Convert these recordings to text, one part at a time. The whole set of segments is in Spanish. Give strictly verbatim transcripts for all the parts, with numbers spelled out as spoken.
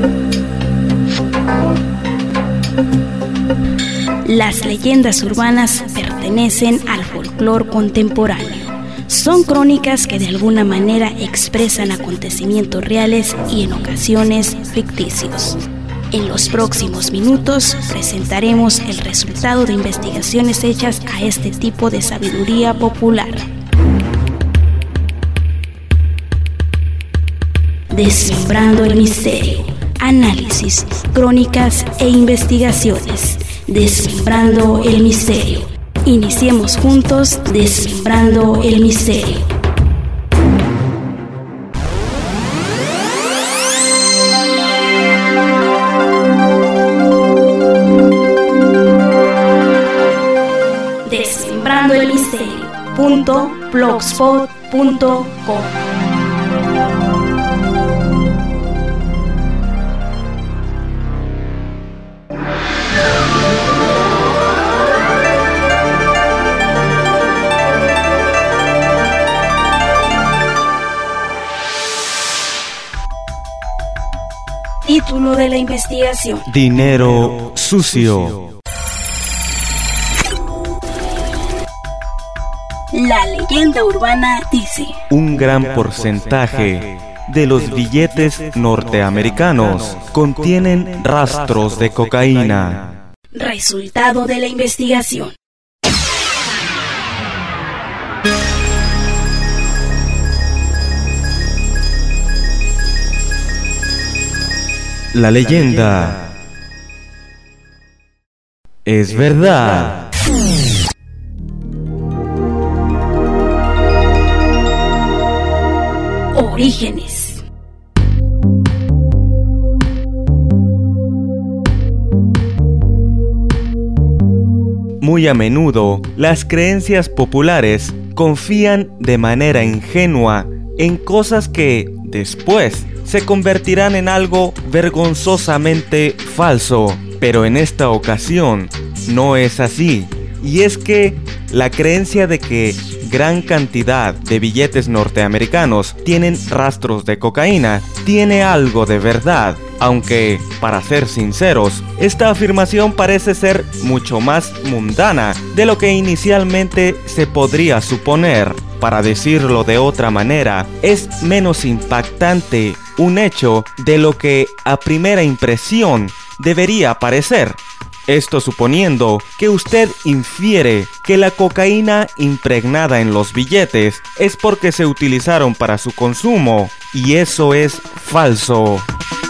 Las leyendas urbanas pertenecen al folclore contemporáneo. Son crónicas que de alguna manera expresan acontecimientos reales y en ocasiones ficticios. En los próximos minutos presentaremos el resultado de investigaciones hechas a este tipo de sabiduría popular. Desmembrando el misterio. Análisis, crónicas e investigaciones. Desmembrando el misterio. Iniciemos juntos Desmembrando el misterio. Desmembrando el misterio punto blogspot punto com. Título de la investigación: Dinero sucio. La leyenda urbana dice: un gran porcentaje de los billetes norteamericanos contienen rastros de cocaína. Resultado de la investigación: la leyenda es verdad. Orígenes. Muy a menudo, las creencias populares confían de manera ingenua en cosas que, después, se convertirán en algo vergonzosamente falso. Pero en esta ocasión, no es así. Y es que la creencia de que gran cantidad de billetes norteamericanos tienen rastros de cocaína tiene algo de verdad, aunque, para ser sinceros, esta afirmación parece ser mucho más mundana de lo que inicialmente se podría suponer. Para decirlo de otra manera, es menos impactante un hecho de lo que a primera impresión debería parecer. Esto suponiendo que usted infiere que la cocaína impregnada en los billetes es porque se utilizaron para su consumo, y eso es falso.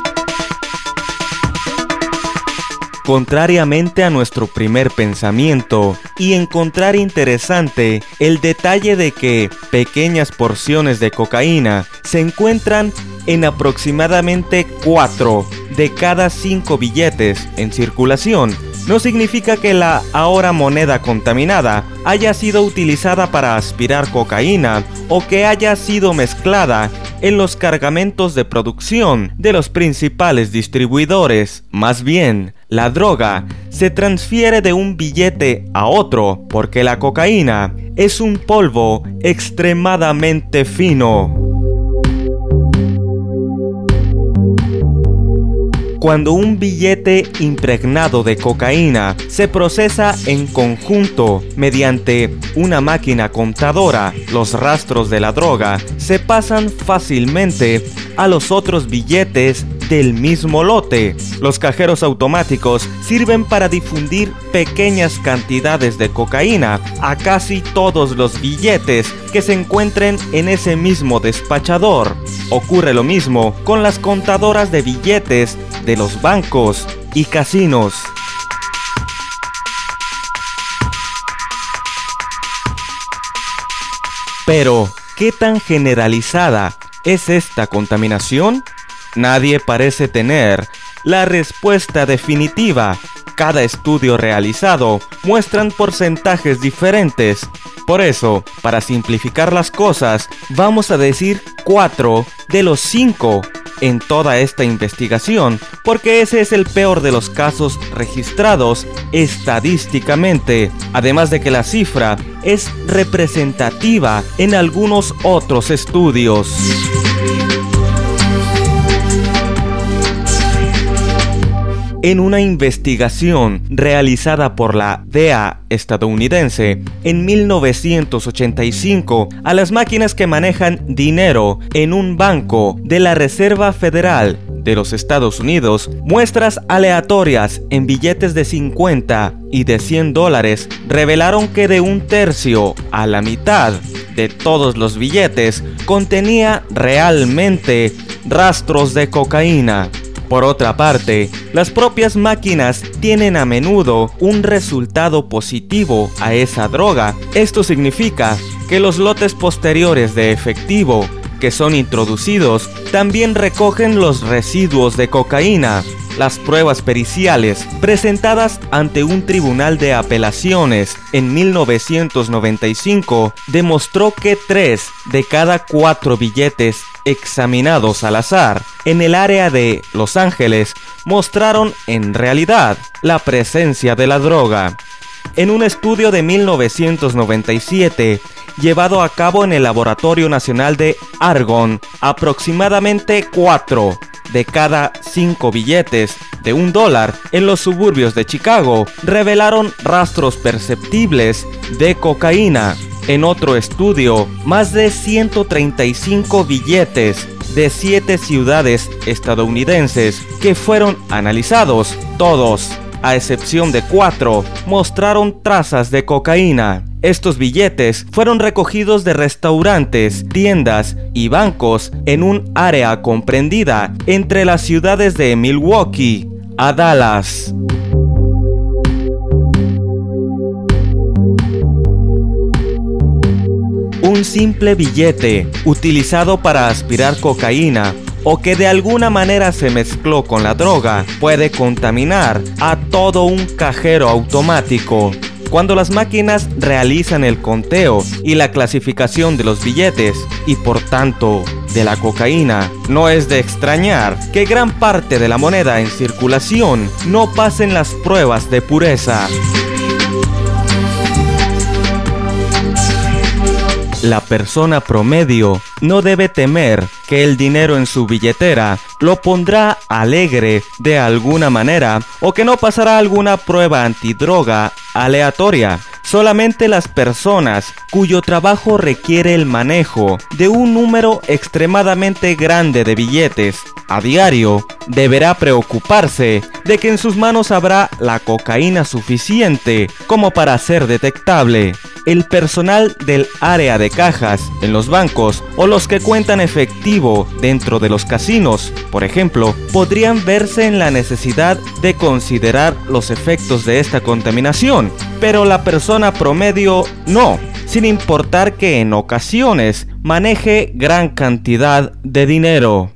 Contrariamente a nuestro primer pensamiento, y encontrar interesante el detalle de que pequeñas porciones de cocaína se encuentran en aproximadamente cuatro de cada cinco billetes en circulación, no significa que la ahora moneda contaminada haya sido utilizada para aspirar cocaína o que haya sido mezclada en los cargamentos de producción de los principales distribuidores. Más bien, la droga se transfiere de un billete a otro porque la cocaína es un polvo extremadamente fino. Cuando un billete impregnado de cocaína se procesa en conjunto mediante una máquina contadora, los rastros de la droga se pasan fácilmente a los otros billetes del mismo lote. Los cajeros automáticos sirven para difundir pequeñas cantidades de cocaína a casi todos los billetes que se encuentren en ese mismo despachador. Ocurre lo mismo con las contadoras de billetes de los bancos y casinos. Pero, ¿qué tan generalizada es esta contaminación? Nadie parece tener la respuesta definitiva. Cada estudio realizado muestran porcentajes diferentes. Por eso, para simplificar las cosas, vamos a decir cuatro de los cinco en toda esta investigación, porque ese es el peor de los casos registrados estadísticamente, además de que la cifra es representativa en algunos otros estudios. En una investigación realizada por la D E A estadounidense en mil novecientos ochenta y cinco a las máquinas que manejan dinero en un banco de la Reserva Federal de los Estados Unidos, muestras aleatorias en billetes de cincuenta y de cien dólares revelaron que de un tercio a la mitad de todos los billetes contenía realmente rastros de cocaína. Por otra parte, las propias máquinas tienen a menudo un resultado positivo a esa droga. Esto significa que los lotes posteriores de efectivo que son introducidos también recogen los residuos de cocaína. Las pruebas periciales presentadas ante un tribunal de apelaciones en mil novecientos noventa y cinco demostró que tres de cada cuatro billetes examinados al azar en el área de Los Ángeles mostraron en realidad la presencia de la droga. En un estudio de mil novecientos noventa y siete, llevado a cabo en el Laboratorio Nacional de Argonne, aproximadamente cuatro de cada cinco billetes de un dólar en los suburbios de Chicago revelaron rastros perceptibles de cocaína. En otro estudio, más de ciento treinta y cinco billetes de siete ciudades estadounidenses que fueron analizados, todos, a excepción de cuatro, mostraron trazas de cocaína. Estos billetes fueron recogidos de restaurantes, tiendas y bancos en un área comprendida entre las ciudades de Milwaukee a Dallas. Un simple billete utilizado para aspirar cocaína o que de alguna manera se mezcló con la droga puede contaminar a todo un cajero automático. Cuando las máquinas realizan el conteo y la clasificación de los billetes y por tanto de la cocaína, no es de extrañar que gran parte de la moneda en circulación no pasen las pruebas de pureza. La persona promedio no debe temer que el dinero en su billetera lo pondrá alegre de alguna manera o que no pasará alguna prueba antidroga aleatoria. Solamente las personas cuyo trabajo requiere el manejo de un número extremadamente grande de billetes a diario deberá preocuparse de que en sus manos habrá la cocaína suficiente como para ser detectable. El personal del área de cajas en los bancos o los que cuentan efectivo dentro de los casinos, por ejemplo, podrían verse en la necesidad de considerar los efectos de esta contaminación, pero la persona promedio no, sin importar que en ocasiones maneje gran cantidad de dinero.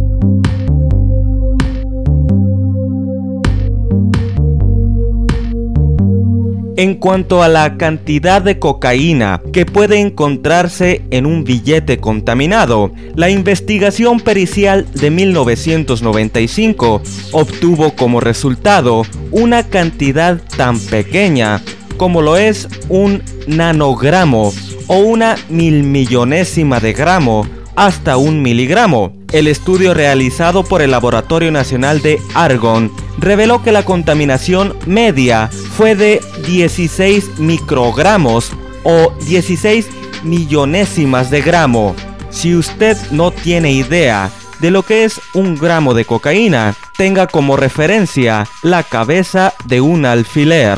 En cuanto a la cantidad de cocaína que puede encontrarse en un billete contaminado, la investigación pericial de mil novecientos noventa y cinco obtuvo como resultado una cantidad tan pequeña como lo es un nanogramo o una milmillonésima de gramo hasta un miligramo. El estudio realizado por el Laboratorio Nacional de Argonne reveló que la contaminación media fue de dieciséis microgramos o dieciséis millonésimas de gramo. Si usted no tiene idea de lo que es un gramo de cocaína, tenga como referencia la cabeza de un alfiler.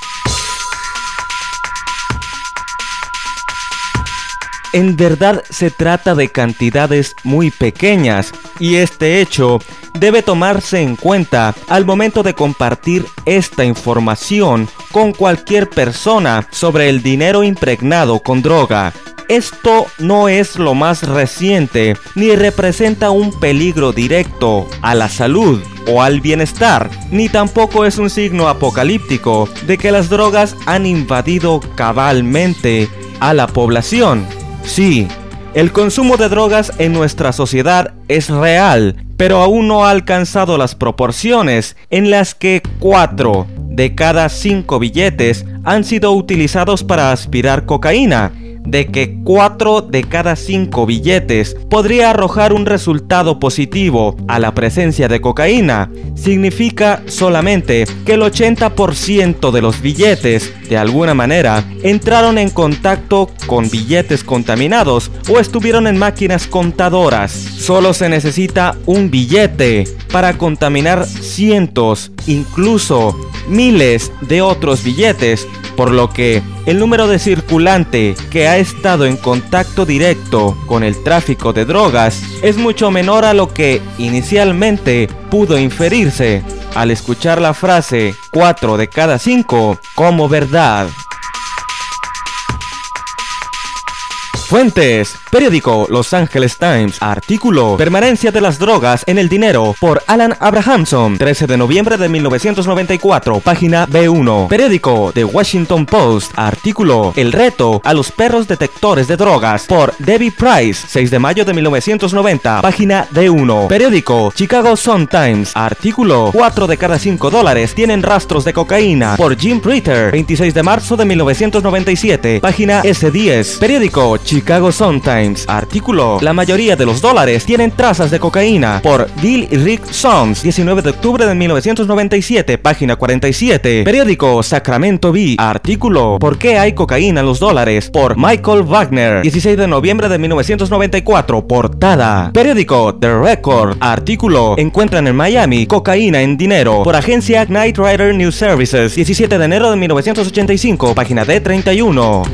En verdad se trata de cantidades muy pequeñas y este hecho debe tomarse en cuenta al momento de compartir esta información con cualquier persona sobre el dinero impregnado con droga. Esto no es lo más reciente ni representa un peligro directo a la salud o al bienestar, ni tampoco es un signo apocalíptico de que las drogas han invadido cabalmente a la población. Sí, el consumo de drogas en nuestra sociedad es real, pero aún no ha alcanzado las proporciones en las que cuatro de cada cinco billetes han sido utilizados para aspirar cocaína. de que cuatro de cada cinco billetes podría arrojar un resultado positivo a la presencia de cocaína, significa solamente que el ochenta por ciento de los billetes, de alguna manera, entraron en contacto con billetes contaminados o estuvieron en máquinas contadoras. Solo se necesita un billete para contaminar cientos, incluso miles de otros billetes, por lo que el número de circulante que ha estado en contacto directo con el tráfico de drogas es mucho menor a lo que inicialmente pudo inferirse al escuchar la frase cuatro de cada cinco como verdad. Fuentes: periódico Los Angeles Times. Artículo: Permanencia de las drogas en el dinero, por Alan Abrahamson, trece de noviembre de mil novecientos noventa y cuatro, página B uno. Periódico The Washington Post. Artículo: El reto a los perros detectores de drogas, por Debbie Price, seis de mayo de mil novecientos noventa, página D uno. Periódico Chicago Sun-Times. Artículo: cuatro de cada cinco dólares tienen rastros de cocaína, por Jim Pritter, veintiséis de marzo de mil novecientos noventa y siete, página S diez. Periódico Chicago Sun-Times. Artículo: La mayoría de los dólares tienen trazas de cocaína, por Bill y Rick Sons, diecinueve de octubre de mil novecientos noventa y siete, página cuarenta y siete. Periódico Sacramento Bee. Artículo: ¿Por qué hay cocaína en los dólares?, por Michael Wagner, dieciséis de noviembre de mil novecientos noventa y cuatro, portada. Periódico The Record. Artículo: Encuentran en Miami cocaína en dinero, por agencia Knight Ridder News Services, diecisiete de enero de mil novecientos ochenta y cinco, página D treinta y uno.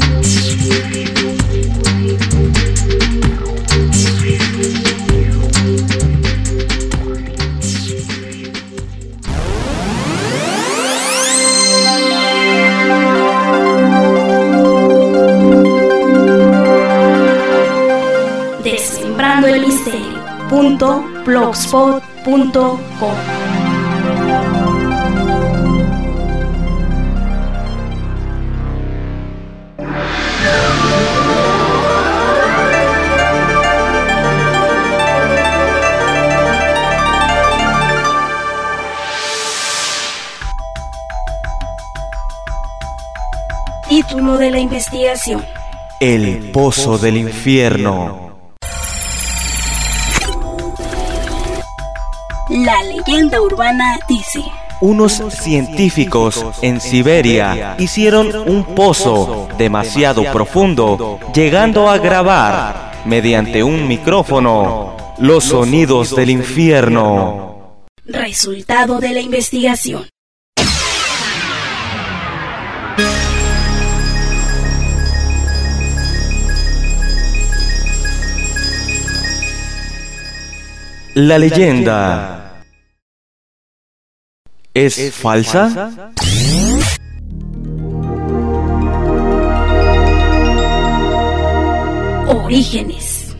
Descifrando el misterio punto blogspot punto com. Título de la investigación: El Pozo del Infierno. La leyenda urbana dice: Unos científicos en Siberia hicieron un pozo demasiado profundo, llegando a grabar, mediante un micrófono, los sonidos del infierno. Resultado de la investigación: La leyenda ¿es falsa? Orígenes.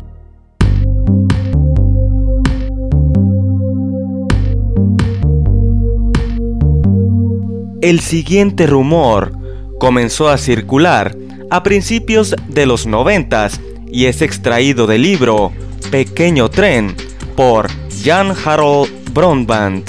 El siguiente rumor comenzó a circular a principios de los noventas y es extraído del libro Pequeño Tren, por Jan Harold Brondband.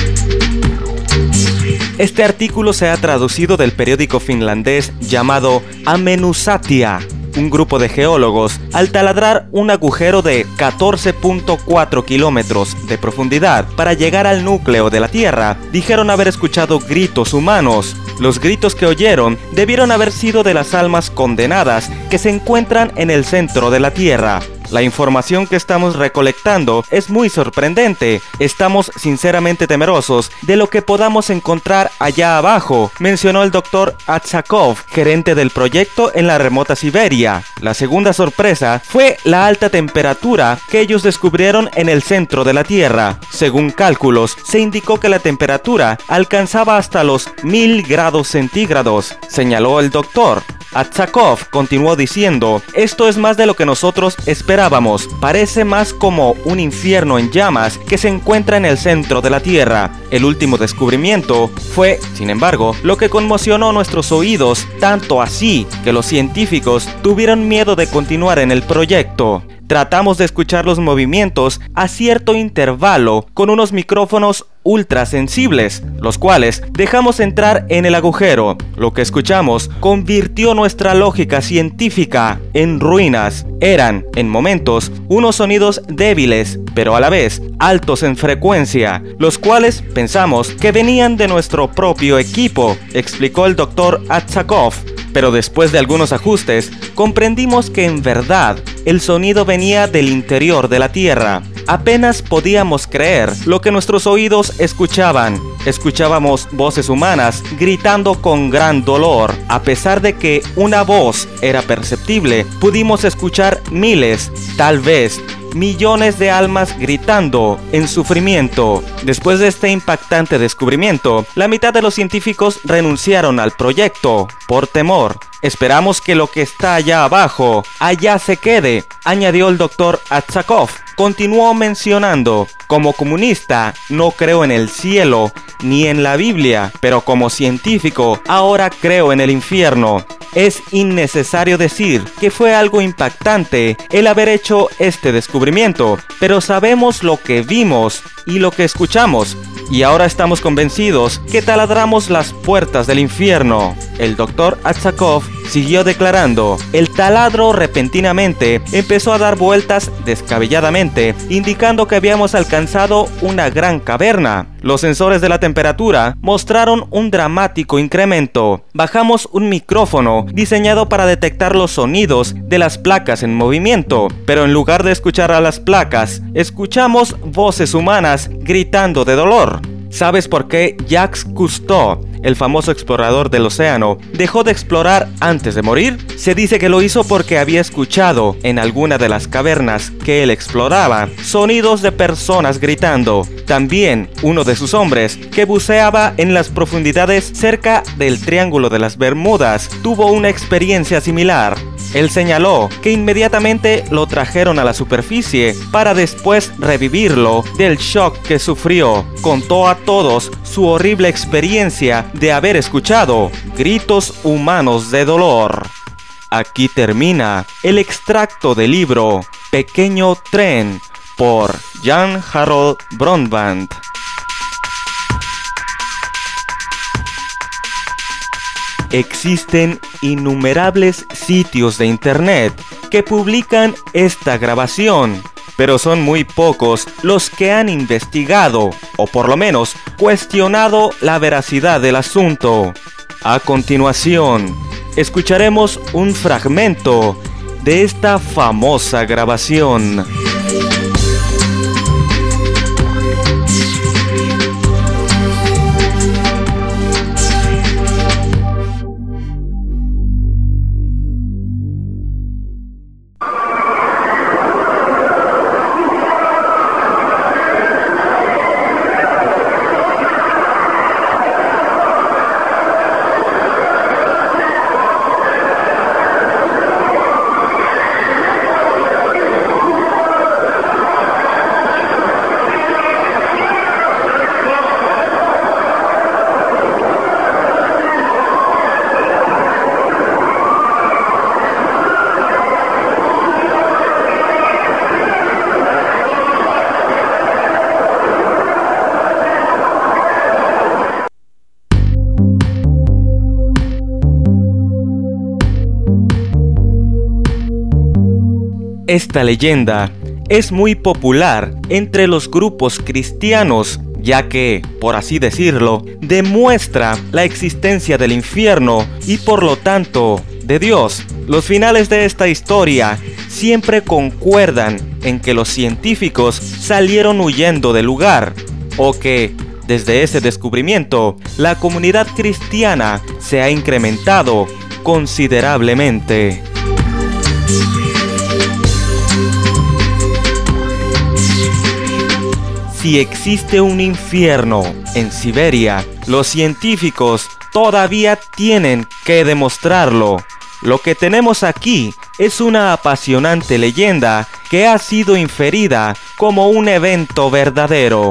Este artículo se ha traducido del periódico finlandés llamado Amenusatia. Un grupo de geólogos, al taladrar un agujero de catorce punto cuatro kilómetros de profundidad para llegar al núcleo de la Tierra, dijeron haber escuchado gritos humanos. Los gritos que oyeron debieron haber sido de las almas condenadas que se encuentran en el centro de la Tierra. La información que estamos recolectando es muy sorprendente. Estamos sinceramente temerosos de lo que podamos encontrar allá abajo, mencionó el doctor Atsakov, gerente del proyecto en la remota Siberia. La segunda sorpresa fue la alta temperatura que ellos descubrieron en el centro de la Tierra. Según cálculos, se indicó que la temperatura alcanzaba hasta los mil grados centígrados, señaló el doctor. Atsakov continuó diciendo: esto es más de lo que nosotros esperábamos. Parece más como un infierno en llamas que se encuentra en el centro de la Tierra. El último descubrimiento fue, sin embargo, lo que conmocionó nuestros oídos, tanto así que los científicos tuvieron miedo de continuar en el proyecto. tratamos de escuchar los movimientos a cierto intervalo con unos micrófonos ultrasensibles, los cuales dejamos entrar en el agujero. Lo que escuchamos convirtió nuestra lógica científica en ruinas. Eran, en momentos, unos sonidos débiles, pero a la vez altos en frecuencia, los cuales pensamos que venían de nuestro propio equipo, explicó el doctor Atsakov. Pero después de algunos ajustes, comprendimos que en verdad el sonido venía del interior de la Tierra. Apenas podíamos creer lo que nuestros oídos escuchaban. Escuchábamos voces humanas gritando con gran dolor. A pesar de que una voz era perceptible, pudimos escuchar miles, tal vez millones de almas gritando en sufrimiento. Después de este impactante descubrimiento, la mitad de los científicos renunciaron al proyecto por temor. Esperamos que lo que está allá abajo, allá se quede, añadió el doctor Atsakov. Continuó mencionando: como comunista, no creo en el cielo ni en la Biblia, pero como científico, ahora creo en el infierno. Es innecesario decir que fue algo impactante el haber hecho este descubrimiento, pero sabemos lo que vimos y lo que escuchamos, y ahora estamos convencidos que taladramos las puertas del infierno. El doctor Atsakov siguió declarando: el taladro repentinamente empezó a dar vueltas descabelladamente, indicando que habíamos alcanzado una gran caverna. Los sensores de la temperatura mostraron un dramático incremento. Bajamos un micrófono diseñado para detectar los sonidos de las placas en movimiento, pero en lugar de escuchar a las placas, escuchamos voces humanas gritando de dolor. ¿Sabes por qué Jacques Cousteau, el famoso explorador del océano, dejó de explorar antes de morir? Se dice que lo hizo porque había escuchado en alguna de las cavernas que él exploraba sonidos de personas gritando. También uno de sus hombres, que buceaba en las profundidades cerca del Triángulo de las Bermudas, tuvo una experiencia similar. Él señaló que inmediatamente lo trajeron a la superficie para después revivirlo del shock que sufrió. Contó a todos su horrible experiencia de haber escuchado gritos humanos de dolor. Aquí termina el extracto del libro Pequeño Tren por Jan Harold Brondband. Existen innumerables sitios de internet que publican esta grabación, pero son muy pocos los que han investigado, o por lo menos cuestionado la veracidad del asunto. A continuación, escucharemos un fragmento de esta famosa grabación. Esta leyenda es muy popular entre los grupos cristianos, ya que, por así decirlo, demuestra la existencia del infierno y por lo tanto de Dios. Los finales de esta historia siempre concuerdan en que los científicos salieron huyendo del lugar, o que desde ese descubrimiento la comunidad cristiana se ha incrementado considerablemente. Si existe un infierno en Siberia, los científicos todavía tienen que demostrarlo. Lo que tenemos aquí es una apasionante leyenda que ha sido inferida como un evento verdadero.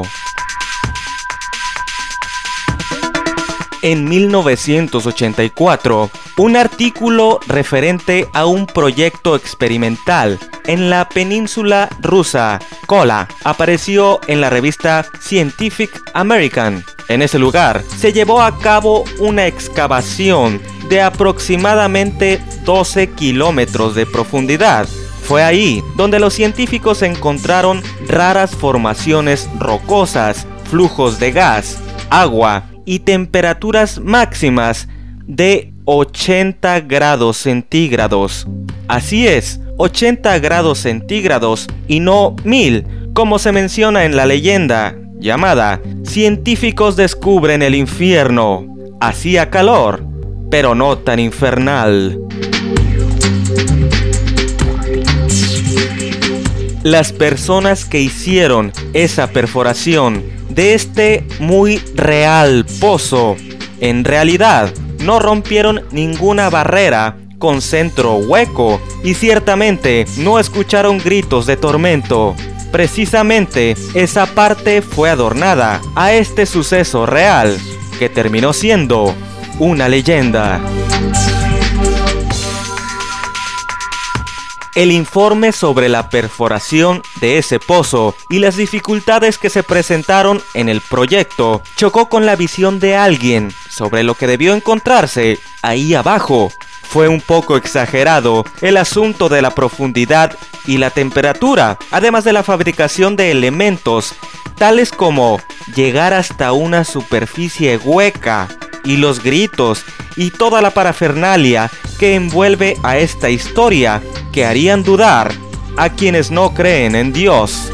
En mil novecientos ochenta y cuatro, un artículo referente a un proyecto experimental en la península rusa, Kola, apareció en la revista Scientific American. En ese lugar se llevó a cabo una excavación de aproximadamente doce kilómetros de profundidad. Fue ahí donde los científicos encontraron raras formaciones rocosas, flujos de gas, agua y temperaturas máximas de ochenta grados centígrados. Así es, ochenta grados centígrados y no mil, como se menciona en la leyenda llamada Científicos descubren el infierno. Hacía calor, pero no tan infernal. Las personas que hicieron esa perforación de este muy real pozo, en realidad no rompieron ninguna barrera con centro hueco y ciertamente no escucharon gritos de tormento. Precisamente esa parte fue adornada a este suceso real, que terminó siendo una leyenda. El informe sobre la perforación de ese pozo y las dificultades que se presentaron en el proyecto chocó con la visión de alguien sobre lo que debió encontrarse ahí abajo. Fue un poco exagerado el asunto de la profundidad y la temperatura, además de la fabricación de elementos tales como llegar hasta una superficie hueca, y los gritos y toda la parafernalia que envuelve a esta historia, que harían dudar a quienes no creen en Dios.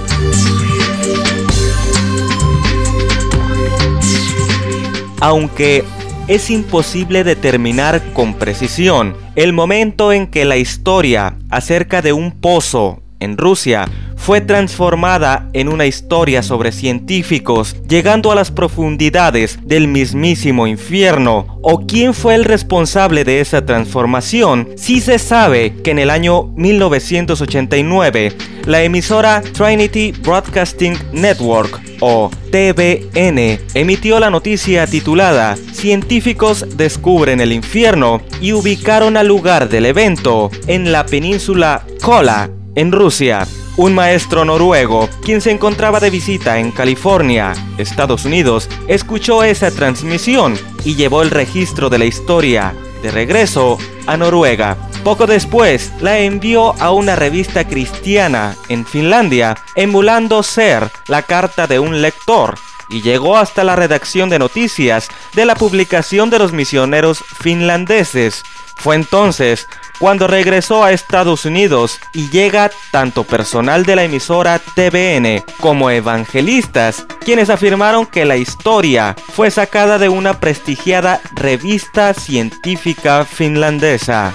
Aunque es imposible determinar con precisión el momento en que la historia acerca de un pozo en Rusia fue transformada en una historia sobre científicos llegando a las profundidades del mismísimo infierno, o quién fue el responsable de esa transformación, sí se sabe que en el año mil novecientos ochenta y nueve la emisora Trinity Broadcasting Network, o T V N, emitió la noticia titulada Científicos descubren el infierno y ubicaron al lugar del evento en la península Kola, en Rusia. Un maestro noruego, quien se encontraba de visita en California, Estados Unidos, escuchó esa transmisión y llevó el registro de la historia de regreso a Noruega. Poco después, la envió a una revista cristiana en Finlandia, emulando ser la carta de un lector, y llegó hasta la redacción de noticias de la publicación de los misioneros finlandeses. Fue entonces cuando regresó a Estados Unidos y llega tanto personal de la emisora T V N como evangelistas, quienes afirmaron que la historia fue sacada de una prestigiada revista científica finlandesa.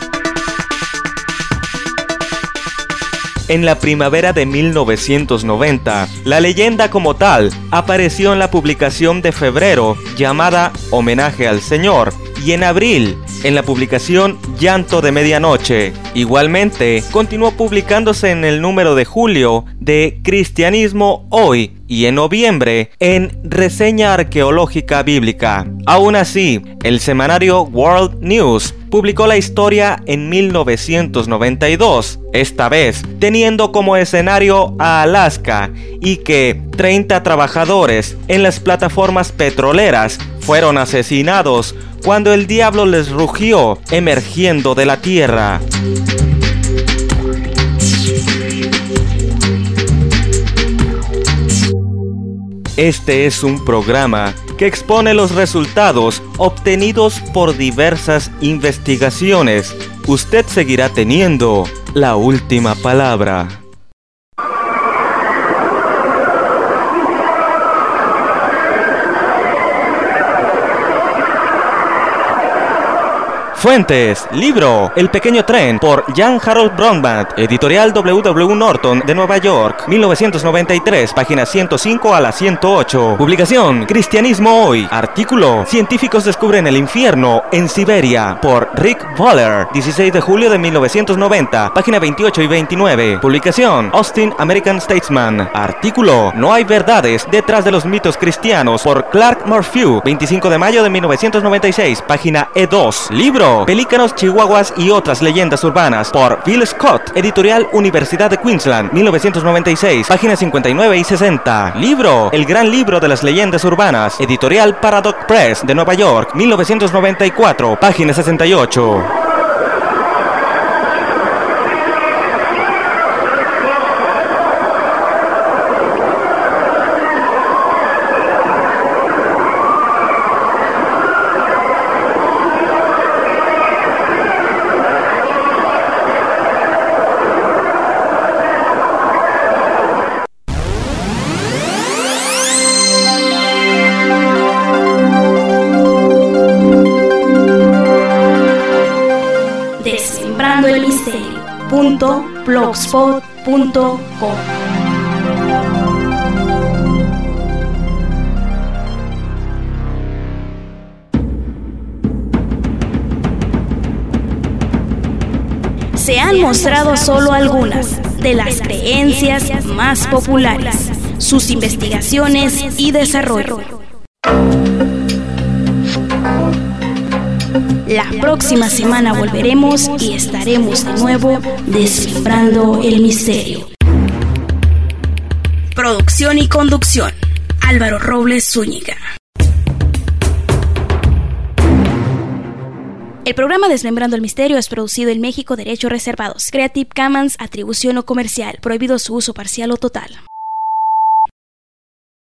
En la primavera de mil novecientos noventa, la leyenda como tal apareció en la publicación de febrero llamada Homenaje al Señor, y en abril en la publicación Llanto de Medianoche. Igualmente, continuó publicándose en el número de julio de Cristianismo Hoy y en noviembre en Reseña Arqueológica Bíblica. Aún así, el semanario World News publicó la historia en mil novecientos noventa y dos, esta vez teniendo como escenario a Alaska, y que treinta trabajadores en las plataformas petroleras fueron asesinados cuando el diablo les rugió emergiendo de la tierra. Este es un programa que expone los resultados obtenidos por diversas investigaciones. Usted seguirá teniendo la última palabra. Fuentes, libro El Pequeño Tren por Jan Harold Brondband, editorial W W Norton de Nueva York, mil novecientos noventa y tres, páginas ciento cinco a la ciento ocho. Publicación Cristianismo Hoy. Artículo Científicos descubren el infierno en Siberia por Rick Voller, dieciséis de julio de mil novecientos noventa, página veintiocho y veintinueve. Publicación Austin American Statesman. Artículo No hay verdades detrás de los mitos cristianos por Clark Morphew, veinticinco de mayo de mil novecientos noventa y seis, página E dos. Libro Libro: Pelícanos, Chihuahuas y otras leyendas urbanas, por Bill Scott, editorial Universidad de Queensland, mil novecientos noventa y seis, páginas cincuenta y nueve y sesenta. Libro: El gran libro de las leyendas urbanas, editorial Paradox Press de Nueva York, mil novecientos noventa y cuatro, página sesenta y ocho. Descifrando el misterio punto blogspot punto com. Se han mostrado solo algunas de las creencias más populares, sus investigaciones y desarrollo. La próxima semana volveremos y estaremos de nuevo descifrando el misterio. Producción y conducción: Álvaro Robles Zúñiga. El programa Desmembrando el Misterio es producido en México, derechos reservados. Creative Commons, atribución no comercial, prohibido su uso parcial o total.